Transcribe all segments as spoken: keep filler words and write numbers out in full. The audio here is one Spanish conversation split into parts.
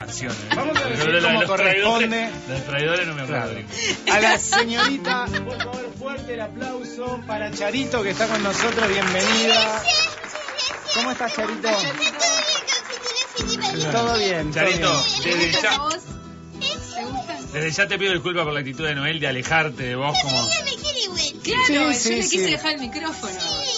canciones. Vamos a decir Pero cómo los corresponde. traidores- Los traidores no me acuerdo. Claro. A la señorita, por favor, fuerte el aplauso para Charito, que está con nosotros. Bienvenida. ¿Cómo estás, Charito? Todo bien, Charito, todo bien. desde ya, ¿Te gusta? desde ya te pido disculpas por la actitud de Noel de alejarte de vos como... Claro, Sí, yo sí, le sí. quise dejar el micrófono.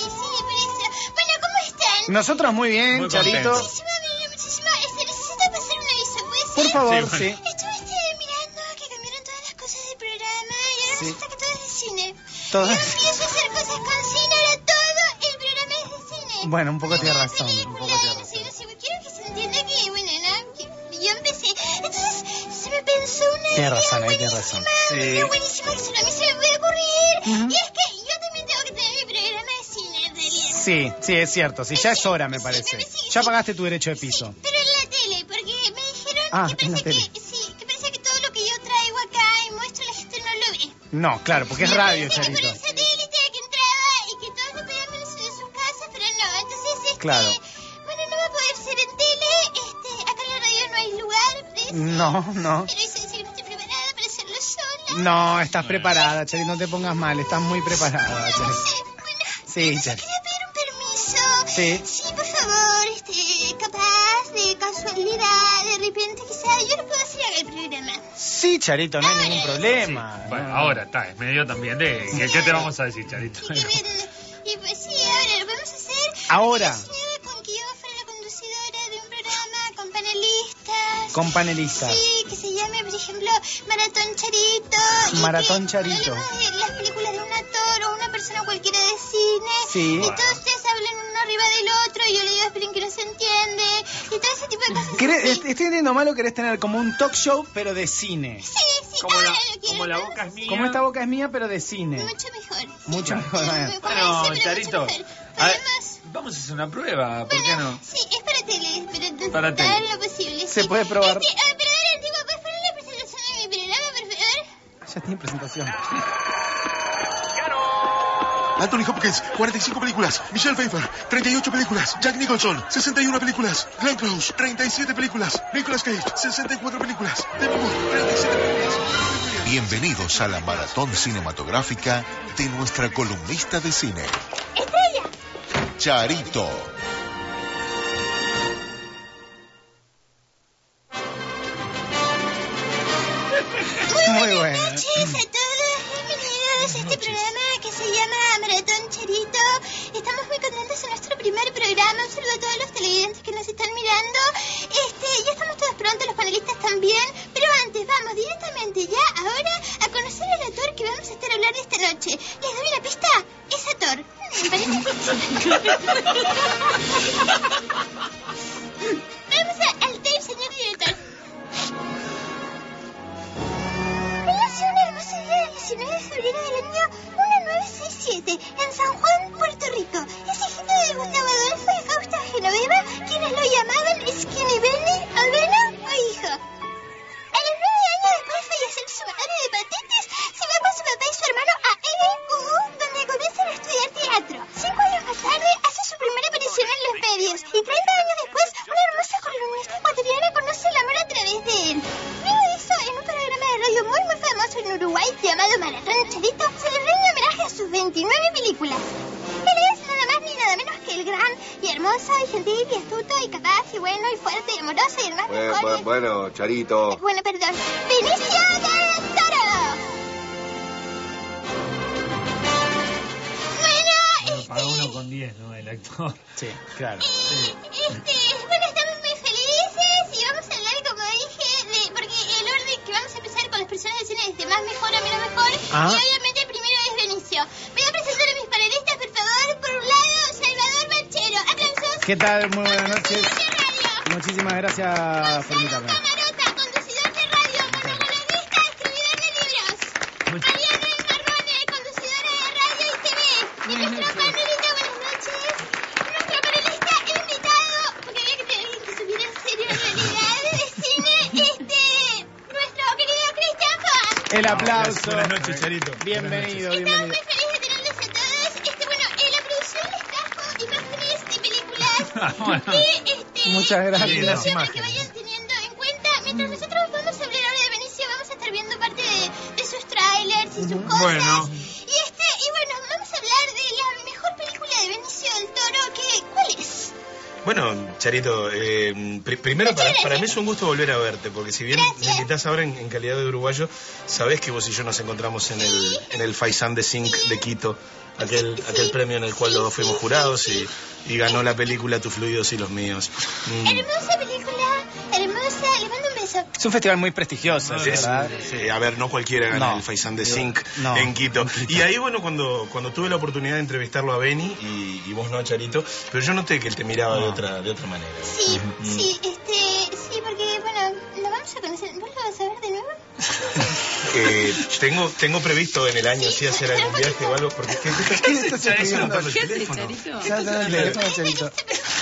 Bueno, ¿cómo están? Nosotros muy bien, Muy Charito. contentos. Muchísimo, muchísimo. Este, necesito pasar un aviso, ¿puede ser? Por favor, Sí, bueno. sí. Estuve este, mirando que cambiaron todas las cosas del programa y ahora Sí. resulta que todo es de cine. Todo- Yo empiezo a hacer cosas con cine, ahora todo el programa es de cine. Bueno, un poco Una tiene nueva razón, un película, poco tiene no sé, razón. no sé, quiero que se entienda que, bueno, ¿no? Que yo empecé. Entonces se me pensó una Tiene idea razón, ahí tiene buenísima, razón. una Sí. idea buenísima que solo a mí se me puede ocurrir. Ujú. Y es que yo también tengo que tener mi programa de cine, en realidad. Sí, sí, es cierto. Sí, ya es hora, me Sí, parece. me parece- Ya pagaste tu derecho de piso. Sí, pero en la tele, porque me dijeron Ah, que en la parece tele. que, sí, que parece que todo lo que yo traigo acá y muestro la gente no lo ve. No, claro, porque es Me radio, parece que Charito. por el satélite que entraba y que todos lo podían ver en sus casas, pero no, entonces este, Claro. bueno, no va a poder ser en tele, este, acá en la radio no hay lugar de eso. No, no. Pero eso dice que no estoy preparada para hacerlo sola. No, estás preparada, Charito, no te pongas mal. Estás muy preparada, No Charito. sé, bueno, Sí, entonces Charito. quería pedir un permiso. Sí. Sí, por favor, este, capaz, de casualidad, de repente, quizá yo lo puedo hacer acá el programa. Sí, Charito, no hay ningún problema. Bueno, No. ahora está, es medio también de... ¿Qué, qué te vamos a decir, Charito? Y que bien, y pues sí, ahora lo podemos hacer. Ahora. Inclusive con que yo fuera la conducidora de un programa con panelistas. Con panelistas. Sí, que se llame, por ejemplo, Maratón Charito. y Maratón que Charito. hablemos de las películas de un actor o una persona cualquiera de cine. Sí. Y todos ustedes hablan uno arriba del otro y yo le digo, esperen que no se entiende. Y todo ese tipo de cosas. ¿Querés- así. est- Estoy entendiendo malo, querés tener como un talk show, pero de cine. Sí, sí, Como ahora la, lo quiero. como la boca es mía. Como esta boca es mía, pero de cine. Mucho mejor. Mucho mejor, Me bueno. parece, Bueno, pero Charito, mucho mejor. a ver, Podemos... vamos a hacer una prueba, ¿por qué no? Sí, es para tele, pero intentar Para tele. lo posible. Se sí. puede probar. Este, ah, pero ahora, Antigua, ¿puedes poner la presentación de mi programa, por favor? Ya tiene presentación. Anthony Hopkins, cuarenta y cinco películas. Michelle Pfeiffer, treinta y ocho películas. Jack Nicholson, sesenta y una películas. Glenn Close, treinta y siete películas. Nicolas Cage, sesenta y cuatro películas. Demi Moore, treinta y siete películas. Bienvenidos a la maratón cinematográfica de nuestra columnista de cine, ¡Estrella! Charito. Muy bueno. Buenas noches a todos, bienvenidos a este programa que se llama Maratón Charito. Estamos muy contentos en nuestro primer programa. Un saludo a todos los televidentes que nos están mirando. Este, ya estamos todos prontos, los panelistas también. Pero antes, vamos directamente ya ahora a conocer al actor que vamos a estar hablando esta noche. ¿Les doy una pista? Es actor. Me parece que sí. Vamos a- al tape, señor director. Hoy nació un hermoso día del diecinueve de febrero del año mil novecientos sesenta y siete en San Juan, Puerto Rico. Es hijito de Gustavo Adolfo y Fausta Genoveva, quienes lo llamaban Skinny Benny, Avena o hijo. A los nueve años después de fallecer su madre de hepatitis, se va con su papá y su hermano a L U U, donde comienzan a estudiar teatro. Cinco años más tarde hace su primera aparición en los medios y treinta años después una hermosa columnista ecuatoriana conoce el amor a través de él. Luego de eso, en un programa de radio muy muy famoso en Uruguay llamado Maratón Charito, se le rinde homenaje a sus veintinueve películas. Él es nada más ni nada menos que el gran y hermoso y gentil y astuto y capaz y bueno y fuerte y amoroso y el más Bueno, mejor. bueno, bueno, Charito. Bueno, perdón. ¡Vinicio del Toro! Bueno, Para uno este... con diez, ¿no? El actor. Sí, claro. y, este... Bueno, estamos muy felices y vamos a hablar, como dije, de... Porque el orden que vamos a empezar con las personas de cine es de más mejor a menos mejor. Ah. Y obviamente el primero es Benicio. Voy a presentar a mis panelistas, por favor. Por un lado, Salvador Banchero. ¡Aplausos! ¿Qué tal? Muy buenas noches. Conducidor de radio. Muchísimas gracias por Gonzalo invitarme. Camarota, conducidor de radio, monologuista, escribidor de libros. Muchas- Mariana Marrone, conducidora de radio y T V. Y nuestro panelista, buenas noches. Nuestro panelista invitado, porque había que tener alguien que supiera en serio en realidad de cine, este, nuestro querido Cristian Juan. El aplauso. Buenas noches, Charito. Bienvenido, Estamos bienvenido. muy felices de tenerlos a todos. Este, bueno, eh, la producción les trajo imágenes de películas. Bueno. Y, este, Muchas gracias. y Las para imágenes. que vayan teniendo en cuenta. y sus cosas. Bueno. Y este, y bueno, vamos a hablar de la mejor película de Benicio del Toro, que, ¿cuál es? Bueno, Charito, eh, pr primero para, para mí es un gusto volver a verte, porque si bien Gracias. me invitás ahora en, en calidad de uruguayo, sabés que vos y yo nos encontramos en el, en el Faisán de Zinc de Quito, aquel, Sí, aquel premio en el cual sí, los dos fuimos sí, jurados sí, y, y ganó la película Tus fluidos y los míos. Mm. Hermosa película, hermosa, le mando un beso. Es un festival muy prestigioso, Sí, ¿verdad? sí, a ver, no cualquiera gana No. el Faisán de Zinc No. en Quito. Y ahí, bueno, cuando, cuando tuve la oportunidad de entrevistarlo a Beni, y, y vos no, Charito, pero yo noté que él te miraba de otra, de otra manera. Sí, Mm. sí, este, sí, porque, bueno, lo vamos a conocer. ¿Vos lo vas a ver de nuevo? Eh, tengo, tengo previsto en el año sí hacer algún viaje o algo, porque ¿qué, qué, ¿Qué le estás ¿Estás escribiendo? anotando el ¿Qué haces, teléfono? Charito? Ya está en el teléfono, Charito.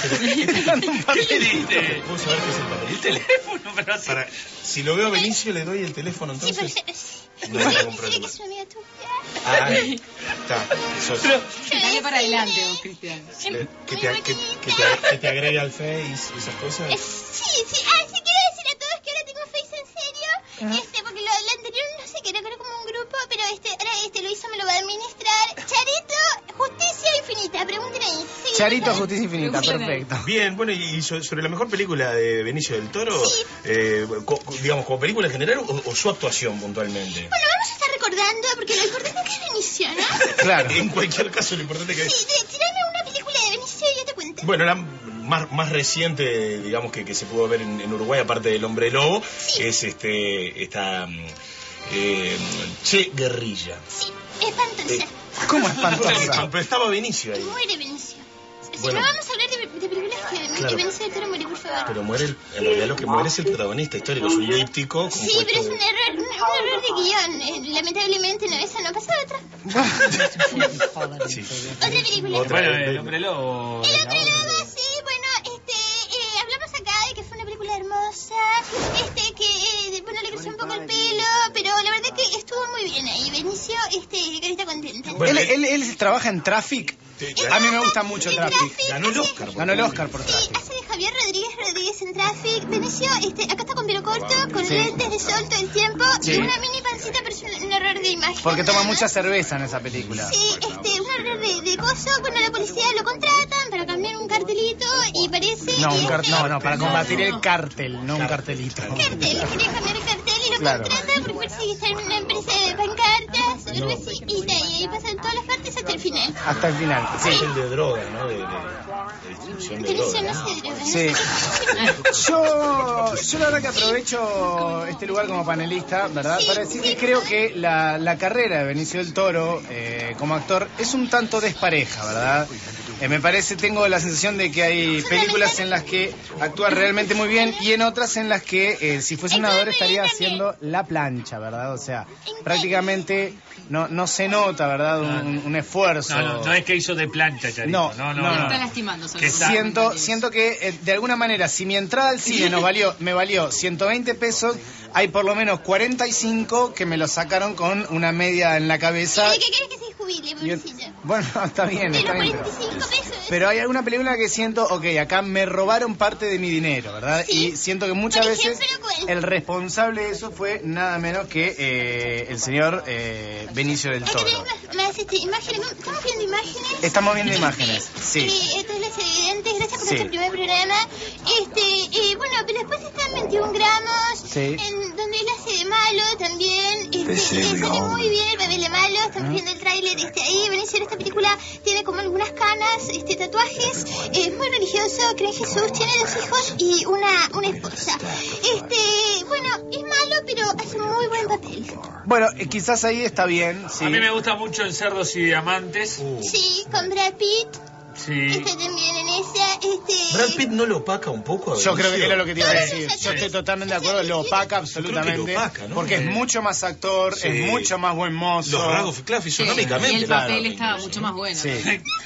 ¿Qué le diste? ¿Puedo saber qué es el papel? El teléfono, pero así. Para, si lo veo a Benicio, le doy el teléfono, Sí, pero entonces. sí. No hay ningún Decirle problema. que es una amiga tuya. Ah, está. Eso es. Dale para adelante vos, Cristian. Eh, que, te, que, que te, que te agregue al Face y esas cosas. Eh, Sí, sí. Ah, sí, quiero decir a todos que ahora tengo Face en serio. Este, porque lo, lo anterior no sé qué era, que era como un grupo, pero este, ahora este lo hizo, me lo va a administrar. Charito, Justicia Infinita, pregunten ahí. Sí, Charito, ¿verdad? Justicia Infinita, Pregunten ahí. perfecto. Bien, bueno, y so- sobre la mejor película de Benicio del Toro, Sí. eh, co- co- digamos, como película en general o, o su actuación puntualmente. Bueno, vamos a estar recordando, porque lo importante es que es Benicio, ¿no? Claro. En cualquier caso, lo importante que Sí, de- tirame una película de Benicio y yo te cuento. Bueno, la más, más reciente, digamos, que, que se pudo ver en, en Uruguay, aparte del Hombre Lobo, Sí. es este esta mm, eh, Che Guerrilla. Sí, espantosa. Eh, ¿Cómo espantosa? Pero estaba Benicio ahí. Muere Benicio. Si Bueno. no vamos a hablar de, de películas que, Claro. que Benicio del Toro muere, por favor. Pero muere, el- en realidad lo que muere es el protagonista histórico, es un díptico. Sí, pero es un error, un, un error de guión. Eh, lamentablemente no, esa no pasa otra. Sí. Otra película. Otra. Bueno, el hombre lobo. El otro lado, sí, bueno, este, eh, hablamos acá de que fue una película hermosa, este, que, eh, bueno, le creció un poco el pelo, pero la verdad que estuvo muy bien ahí. Benicio, este, carita contenta. Bueno, ¿Él, él, él trabaja en Traffic? Sí, A mí me gusta mucho En Traffic. ganó el Oscar. por Ganó el favor. Oscar por Sí, Traffic. hace de Javier Rodríguez Rodríguez en Traffic. Benicio, este, acá está con pelo corto, con Sí. lentes de sol todo el tiempo, Sí. y una mini pancita, pero es un, un error de imagen. Porque toma nada mucha más. cerveza en esa película. Sí, este, un error de, de coso. Bueno, la policía lo contratan para cambiar un cartelito y parece No, que un car- este- no, no, para combatir el cártel, no un cartelito. cartel, quería cambiar el cartel y lo Claro. contratan porque parece que está en una empresa de pancartas, algo así, y de ahí pasan todas las partes hasta el final. Hasta el final, sí. Es el de droga, ¿no? De, de, de distribución de Benicio droga. no se droga, ¿no? Sí. Yo, yo la verdad que aprovecho este lugar como panelista, ¿verdad? Sí, Para decir sí. que creo que la, la carrera de Benicio del Toro eh, como actor es un tanto despareja, ¿verdad? Eh, me parece, tengo la sensación de que hay películas en las que actúa realmente muy bien y en otras en las que eh, si fuese un nadador estaría haciendo la plancha, ¿verdad? O sea, prácticamente no, no se nota, ¿verdad? Un, un esfuerzo. No, no, no es que hizo de plancha, Charito. No, No, no, no, no. no. Está lastimando solo. Que está- Siento, siento que eh, de alguna manera, si mi entrada al cine nos valió, me valió ciento veinte pesos, hay por lo menos cuarenta y cinco que me lo sacaron con una media en la cabeza. ¿Y qué querés que se jubile, Y- pobrecillo? bueno, está bien, De los está bien. cuarenta y cinco pesos. Pero hay alguna película que siento, ok, acá me robaron parte de mi dinero, ¿verdad? Sí. Y siento que muchas Por veces ejemplo, ¿cuál? el responsable de eso fue nada menos que eh, el señor eh, Benicio del Acá Toro. tenés más, más este, imágenes. ¿Estamos viendo imágenes? Estamos viendo imágenes, sí. Sí, esto es las evidentes. Gracias por Sí. este primer programa. Este, eh, bueno, pero después están veintiún gramos, Sí. en donde él hace de malo también. Este, eh, sale muy bien el papel de malo. Estamos viendo el tráiler este, ahí. Benicio en esta película tiene como algunas canas, este, tatuajes. Es muy religioso, cree en Jesús, tiene dos hijos y una, una esposa. Este, bueno, es malo, pero hace un muy buen papel. Bueno, eh, quizás ahí está bien, sí. A mí me gusta mucho en Cerdos y Diamantes. Uh. Sí, con Brad Pitt. Sí. Está también en esa. Este, Brad Pitt no lo opaca un poco a Yo creo que Benicio? era lo que te iba a Sí, decir. sí, Yo sí. estoy totalmente de acuerdo, lo opaca absolutamente. Yo creo que lo opaca, ¿no? Porque es Eh, mucho más actor, sí. es mucho más buen mozo. Los rasgos, claro, Sí, fisonómicamente. y el claro, papel estaba incluso, mucho ¿no? más bueno. Sí.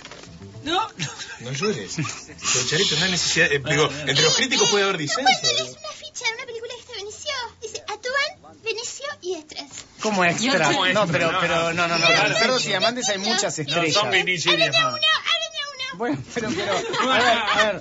No, No llores. Pero Charito, no hay necesidad. eh, digo, entre los críticos puede haber disenso. Cuéntales una ficha de una película que está Benicio. Dice, actúan Benicio y extras. Como extra. ¿Cómo No, extra? pero, No, pero, no, no, no. Claro. En Cerdos y Diamantes hay muchas no estrellas. son Benicio y Háblame Diamantes. uno, háblame uno. Bueno, pero, pero, a ver, a ver,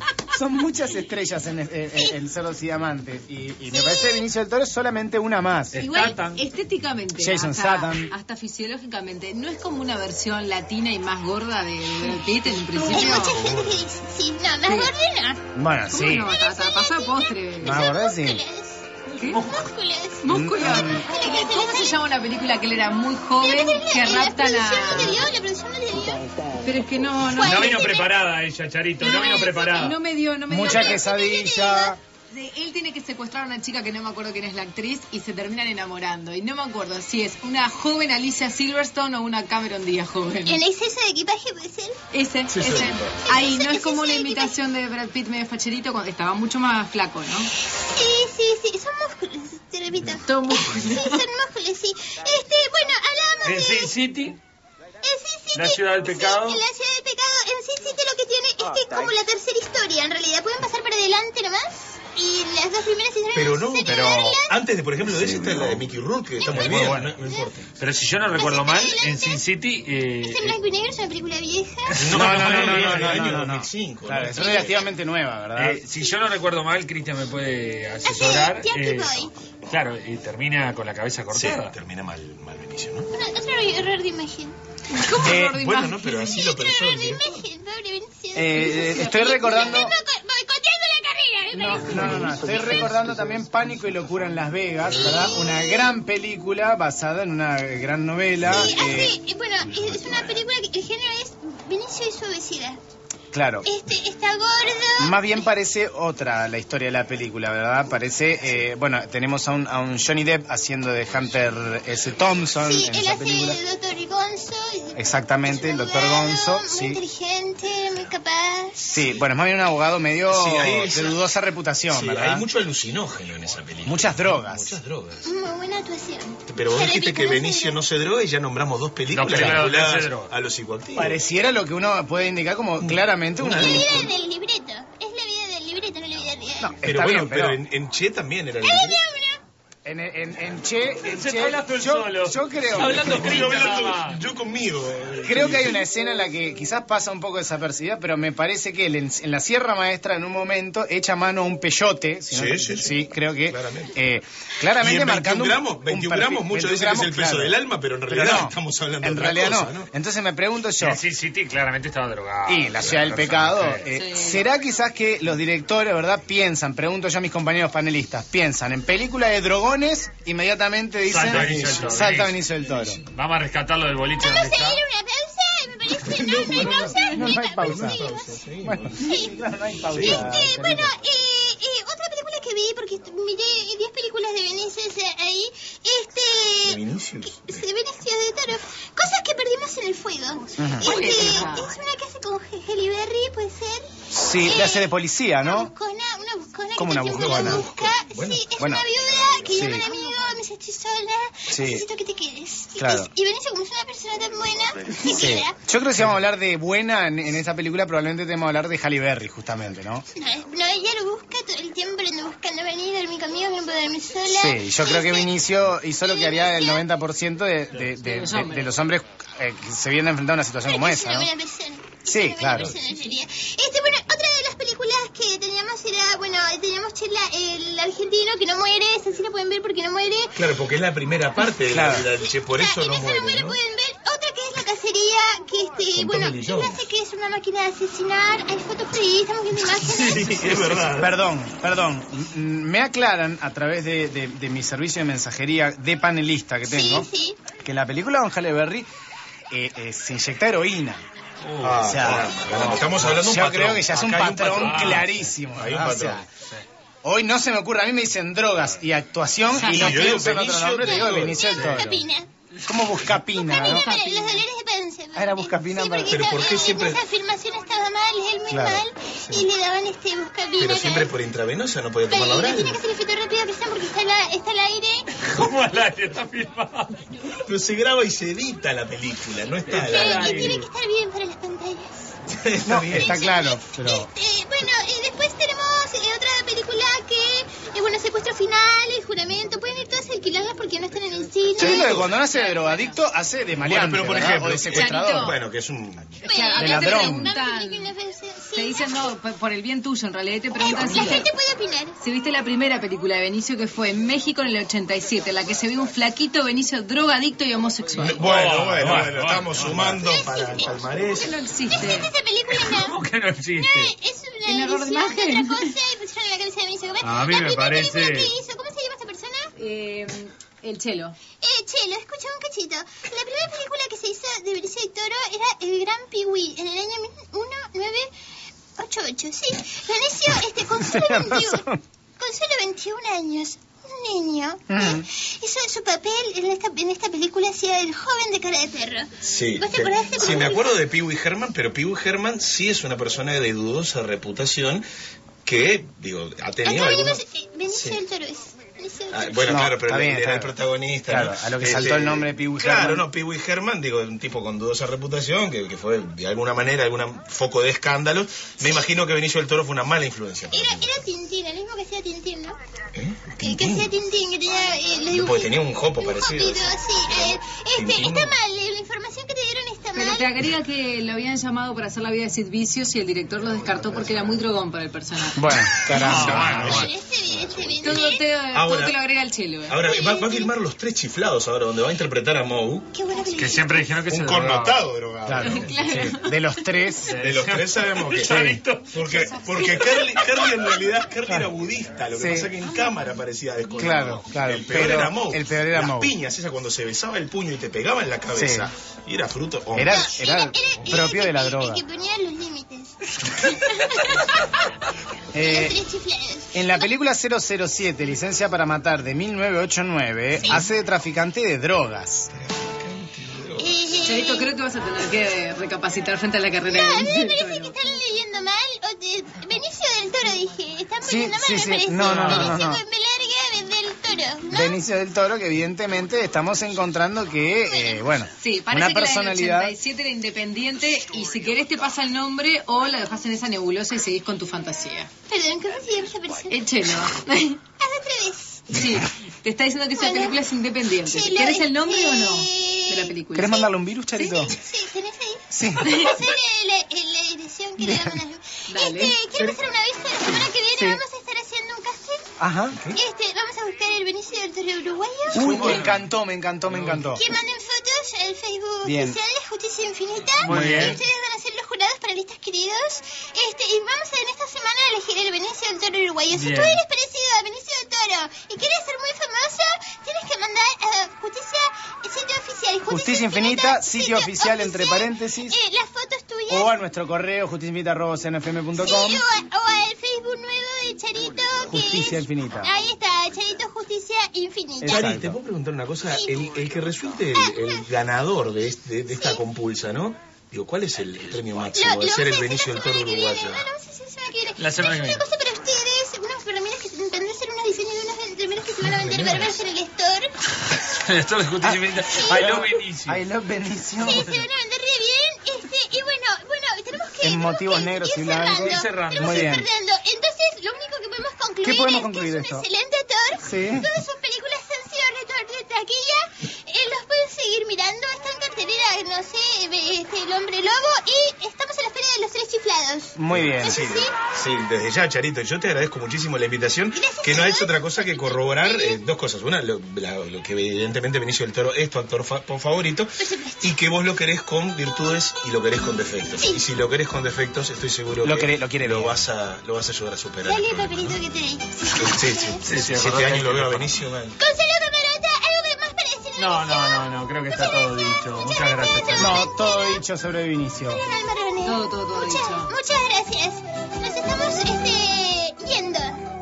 son muchas estrellas en, en, en, en Cerdos y Diamantes. Y, y me parece que Benicio del Toro es solamente una más. Igual, Statham. estéticamente, Jason hasta, Statham. hasta fisiológicamente, ¿no es como una versión latina y más gorda de Brad Pitt en un Hay principio? mucha gente que dice, sí, no, más gordo no. Bueno, ¿Cómo sí. no? Hasta, hasta pasó a postre. Más gorda, sí. ¿Qué? Músculos. Músculo. ¿Cómo se llama una película que él era muy joven, que raptan La producción no te a... dio, la producción no te dio. Pero es que no... no No vino preparada ella, Charito, no vino preparada. No me dio, no me dio. Mucha quesadilla. De- Él tiene que secuestrar a una chica que no me acuerdo quién es la actriz y se terminan enamorando. Y no me acuerdo si es una joven Alicia Silverstone o una Cameron Díaz joven. En exceso de equipaje puede ser. Ese, Sí, ese. sí. Ahí, no Ese- es como ese una sí, imitación de Brad Pitt medio facherito cuando estaba mucho más flaco, ¿no? Sí, sí, sí, son músculos, te repito. Todo músculo. Sí, son músculos, sí. Este, bueno, hablábamos En de... Sin City, En Sin City, La Ciudad del Pecado. Sí, en la ciudad del pecado. En Sin City lo que tiene es que es como la tercera historia, en realidad. Pueden pasar para adelante nomás. Y las dos primeras historias Pero no, necesario pero verlas. antes de, por ejemplo, de esa está la de Mickey Rourke, que está muy bien, no, no importa. pero si yo no recuerdo mal, en Sin City... eh, Es en blanco y negro, es una película vieja. No, no, no, no, no, del no, año no, no. dos mil cinco, Claro, ¿no? es relativamente nueva, ¿verdad? eh, si yo no recuerdo mal, Cristian me puede asesorar. Hace eh, Tiago claro, y termina con la cabeza Sí, cortada. termina mal, mal Benicio, ¿no? Bueno, otro error de imagen. ¿Cómo Eh, error de Bueno, imagen? no, pero así lo Otro pensó error el de director. imagen, pobre Benicio. Eh, estoy recordando... Boicoteando la carrera, me No, parece. no, no, no, estoy recordando también Pánico y Locura en Las Vegas, ¿verdad? Una gran película basada en una gran novela. Sí, eh, así, eh, bueno, es, es una película que el género es Benicio y su obesidad. claro. Este, está gordo. Más bien parece otra la historia de la película, ¿verdad? Parece, eh, bueno, tenemos a un, a un Johnny Depp haciendo de Hunter S. Thompson Sí, en él esa hace película. de doctor Gonzo. Exactamente, el Es un doctor abogado Gonzo, Muy sí. inteligente, muy capaz. Sí, bueno, es más bien un abogado medio Sí, ahí de esa- dudosa reputación, Sí, ¿verdad? hay mucho alucinógeno en esa película. Muchas drogas. Muchas drogas. Muy buena actuación. Pero vos Se dijiste que reconoce- Benicio no se droga y ya nombramos dos películas Dos películas donde vinculadas se droga. a los psicoactivos. Pareciera lo que uno puede indicar como claramente una... Es la vida del libreto. Es la vida del libreto, no la vida real. No, Pero está bueno, bien, pero, pero... en, en Che también era el Ay, libreto. no, no. En, en, en Che, en Se Che, está hablando él yo, solo. yo creo, Está hablando Yo, Cristian nada más. yo conmigo. eh, creo que hay una escena en la que quizás pasa un poco desapercibida, pero me parece que él en, en la Sierra Maestra en un momento echa mano a un peyote, si no- Sí, sí, sí. creo que Claramente. eh, Y claramente en marcando un- veintiún gramos, un veintiún perfil- gramos, muchos veintiún dicen que es el peso claro. del alma, pero en Pero realidad no, estamos hablando en de otra realidad cosa, no. ¿no? Entonces me pregunto yo, En Sin City claramente estaba drogado. y la ciudad del pecado, eh, Sí. ¿será quizás que los directores, verdad, piensan, pregunto yo a mis compañeros panelistas, piensan en película de drogones, inmediatamente dicen, Salta Benicio del Toro. salta Benicio del Toro. Vamos a rescatarlo del boliche Vamos donde a está. ir a una pausa, me parece. No, no hay pausa. No, no hay pausa. Seguimos. Bueno, Sí. claro, no hay pausa. Este, Carlita. bueno, eh, eh, otra película que vi, porque est- miré diez películas de Benicio ahí, ¿De este... Vinicius? que- De Benicio de Toro. Cosas que perdimos en el fuego. ¿Cuál Este, es es esa? una que hace con Halle Berry, puede ser. Sí, le hace de policía, Una ¿no? buscona, una buscona ¿Cómo que una todo el tiempo la buscona? busca. Bueno, sí, es bueno. una viuda que Sí. llama a un amigo, me dice estoy sola, Sí. necesito que te quedes. Y, Claro. y Benicio, como es una persona tan buena, se Sí. queda. Yo creo que si vamos a hablar de buena en, en esta película, probablemente tenemos que hablar de Halle Berry, justamente, ¿no? No, es- no, ella lo busca todo el tiempo, lo anda buscando venir, dormir conmigo, que no puedo dormir sola. Sí, yo creo que Este, Vinicio hizo lo que haría el noventa por ciento de, de, de, De los de- hombres. de los hombres eh, que se vienen a enfrentar a una situación como es esa, una ¿no? buena persona. Es Sí, una buena claro. persona, yo diría. Este, bueno, otra de las películas que teníamos era, bueno, teníamos Chela, el argentino que no muere, esa sí la pueden ver porque no muere. Claro, porque es la primera parte de Claro. la vida del Che, por eso Ah, en no esa muere, no muere, ¿no? pueden ver. Otra que es La Cacería, que este, Con bueno, Tommy Lee él Jones. hace que es una máquina de asesinar, hay fotos por ahí, estamos viendo imágenes. Sí, es verdad. Perdón, perdón. M- Me aclaran a través de, de- de mi servicio de mensajería de panelista que tengo, Sí, sí. que en la película de Don Halle Berry eh, eh, se inyecta heroína. Ah, o sea, bueno, estamos hablando de un yo patrón. creo que ya es un Acá hay un patrón, patrón. clarísimo. Hay un ¿verdad? O patrón. sea, hoy no se me ocurre, a mí me dicen drogas y actuación Sí, y no yo digo pienso en otro Benicio nombre, te digo del Toro. Benicio del Toro. Buscapina. ¿Cómo Buscapina? Buscapina ¿no? para los dolores de panza. Ah, era Buscapina Sí, para- porque Pero ¿por qué esa- siempre- esa afirmación estaba mal, él muy Claro, mal, y le daban este Buscapina. Pero para- siempre por intravenosa, no podía Pero tomar la le tiene oral. que hacer efecto rápido, Cristian, porque está, la, está al aire. ¿Cómo al aire está filmado? Pero se graba y se edita la película, no está al Sí, y aire. tiene que estar bien para las pantallas. Está No, bien. está claro, pero... Este, bueno, y después tenemos eh, otra película que, eh, bueno, secuestro final, el juramento. Pueden ir todas a alquilarlas porque no están en el cine. Yo vi lo de Claro, cuando nace de drogadicto, hace de maleante, Bueno, pero por ¿verdad? ejemplo, O de secuestrador. Charito. Bueno, que es un... Es que acá De te ladrón. preguntan, te dicen no, p- por el bien tuyo, en realidad te preguntan si La viste, gente puede opinar. si viste la primera película de Benicio, que fue en México en el ochenta y siete, en la que se ve un flaquito Benicio drogadicto y homosexual. Bueno, bueno, bueno, bueno, bueno, estamos bueno. sumando para el palmarés. ¿Por qué no existe? Esa película no. ¿Cómo que no existe? Es una ¿En error de edición de imagen? otra cosa y pusieron en la cabeza de Benicio Gómez. A mí La me primera parece- película que hizo, ¿cómo se llama esa persona? Eh, el Chelo. Eh, Chelo, escucha un cachito. La primera película que se hizo de Benicio del Toro era El Gran Pee-wee, en el año mil novecientos ochenta y ocho. Sí, Benicio, este, con solo Tenés veintiuno, razón. con solo veintiún años, un niño, Mm. eh, hizo su papel en esta, en esta película, hacía el joven de cara de perro. Sí, ¿Vos te que- acordás de esa sí, me película? acuerdo de Pee Wee Herman, pero Pee Wee Herman sí es una persona de dudosa reputación que, digo, ha tenido Acá algunos... venimos, eh, Benicio Sí. del Toro es. Benicio del Ah, Toro. bueno, No, claro, pero está él bien, era está el bien. protagonista. Claro, ¿no? a lo que Este, saltó el nombre de Pee Wee Claro, Herman. no, Pee Wee Herman, digo, un tipo con dudosa reputación, que, que fue de alguna manera algún foco de escándalo. Me imagino que Benicio del Toro fue una mala influencia. para Era, Pee Wee. era Tintín, el mismo que hacía Tintín, ¿no? ¿Eh? Que, que Tintín. hacía Tintín, que tenía eh, los Porque dibujitos. tenía un jopo Un parecido. jopito, sí. eh, este, Tintín. está mal, eh, la información que te dieron está Pero mal. te agrega que lo habían llamado para hacer la vida de Sid Vicious y el director lo descartó porque era muy drogón para el personaje. Bueno, caramba. No, bueno, Bien, este bien, este bien. Todo Sí. te, Ahora- todo te lo agrega el Chelo. ¿eh? Ahora, va, va a filmar Los Tres Chiflados ahora, donde va a interpretar a Moe. Qué buena película. Que siempre dijeron que se Un drogaba. connotado drogado. Claro, Claro. sí. De los tres. De los tres sabemos que Charito. Porque, porque Carly, Carly en realidad Carly era budista, lo que Sí. pasa que en cámara parecía descontrolado. Claro, claro, El peor pero era Moe. el peor era Las Moe. piñas, esa cuando se besaba el puño y te pegaba en la cabeza. Y era fruto. oh, Era, No, era era- propio el de la que- droga. El que ponía los límites. Eh, Los tres chiflados. En la película cero cero siete, Licencia para Matar, de mil novecientos ochenta y nueve, hace de traficante de drogas. Eh, Charito, creo que vas a tener que recapacitar frente a la carrera No, a de mí me Benicio parece del que Toro. están leyendo mal. O de- Benicio del Toro, dije. Están Sí, poniendo mal, sí, me sí. parece. No, no, no, Benicio no, no. con B larga del Toro, ¿no? Benicio del Toro, que evidentemente estamos encontrando que, eh, bueno, Sí, parece una que personalidad... la del ochenta y siete era independiente y si querés te pasa el nombre o la dejas en esa nebulosa y seguís con tu fantasía. Perdón, ¿cómo se llama esa persona? El Chelo. Haz otra vez. Sí, te está diciendo que esa Bueno. película es independiente. Chelo, ¿Querés el nombre este- o no de la película? ¿Querés mandarle un virus, Charito? Sí, sí, ¿tenés ahí? Sí. Pasale la, la, la dirección que le vamos a Dale. Este, quiero pasar un aviso. La semana que viene Sí. vamos a estar haciendo un casting. Ajá. Este, vamos a buscar el Benicio del Toro uruguayo. Uy, me encantó, me encantó, me encantó. Que manden fotos al Facebook Bien. oficial de Justicia Infinita. Muy bien. Y ustedes van a ser los jurados panelistas queridos. Este, y vamos a en esta semana a elegir el Benicio del Toro uruguayo. Si Bien. tú eres parecido a Benicio del Toro y quieres ser muy famoso, tienes que mandar a Justicia, sitio oficial. Justicia Infinita, sitio oficial, entre paréntesis. Eh, las fotos tuyas. O a nuestro correo, justiciainfinita arroba c n f m punto com. Sí, o, a- o al Facebook nuevo de Charito. Que Justicia es- Infinita. Ahí está, Charito Justicia Infinita. Exacto. Cari, ¿te puedo preguntar una cosa? El, el que resulte el, el ganador de, este- de esta compulsa, ¿no? Digo, ¿cuál es el premio máximo de ser el Benicio del Toro uruguayo? No, no, vamos a hacer la semana que viene. La semana que Una viene. cosa para ustedes, unas remeras que tendrán de ser unos diseños de unas remeras que se van a vender bárbaras en el store. Esto de Justicia Infinita. I love Benicio. I love Benicio. Sí, se van a vender re bien. Este, y bueno, bueno, tenemos que... En tenemos motivos que negros ir y blancos. cerrando. Ir cerrando. Tenemos Muy que ir bien. cerrando. Entonces, lo único que podemos concluir ¿Qué podemos es concluir que de es esto? un excelente actor. Sí. Todas sus películas han sido retorno de taquilla. Eh, los pueden seguir mirando. Está en cartelera, no sé, este, El Hombre Lobo. Y estamos a la espera de Los Tres Chiflados. Muy bien. ¿Es Sí, así? sí, desde ya, Charito, yo te agradezco muchísimo la invitación, Gracias, que no ha Charito. hecho otra cosa que corroborar eh, dos cosas. Una, lo, la- lo que evidentemente Benicio del Toro es tu actor fa- favorito, supuesto. y que vos lo querés con virtudes y lo querés con defectos. Sí. Y si lo querés con defectos, estoy seguro Lo que queré- lo quiere lo bien. vas a lo vas a ayudar a superar. Dale el el problema, papelito ¿no? que te di. Sí, sí, sí. Sí, sí, Siete acordate años lo que- veo a Benicio, man. Gonzalo Camarota, ¿algo que más parece en el No, inicio? no, no, no, creo que está todo dicho. Muchas gracias, Charito. No, todo dicho sobre Vinicio. Alma Rebane. Todo, todo, todo muchas, dicho. muchas gracias. Nos estamos este, yendo.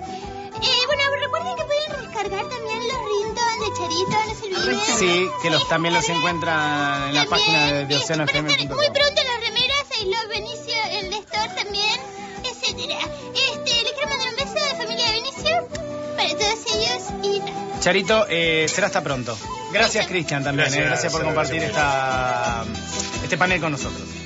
Eh, bueno, recuerden que pueden descargar también los ringtones de Charito, no se olviden. Sí, que los, también los encuentran en la También, página de, de este, oceano van a f m estar punto muy com. pronto las remeras, I Love Benicio, el de Store también, etcétera. Este, les quiero mandar un beso a la familia de Benicio, para todos ellos y nada. Charito, eh, será hasta pronto. Gracias, Cristian, también. eh, Gracias, Gracias por gracias, compartir gracias. esta, este panel con nosotros.